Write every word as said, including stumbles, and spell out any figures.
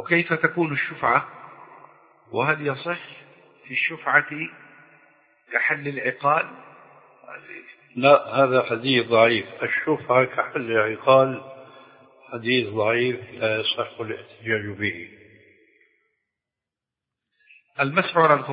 وكيف تكون الشفعة؟ وهل يصح في الشفعة كحل العقال؟ لا، هذا حديث ضعيف. الشفعة كحل العقال حديث ضعيف لا يصح الاحتجاج به. المسح على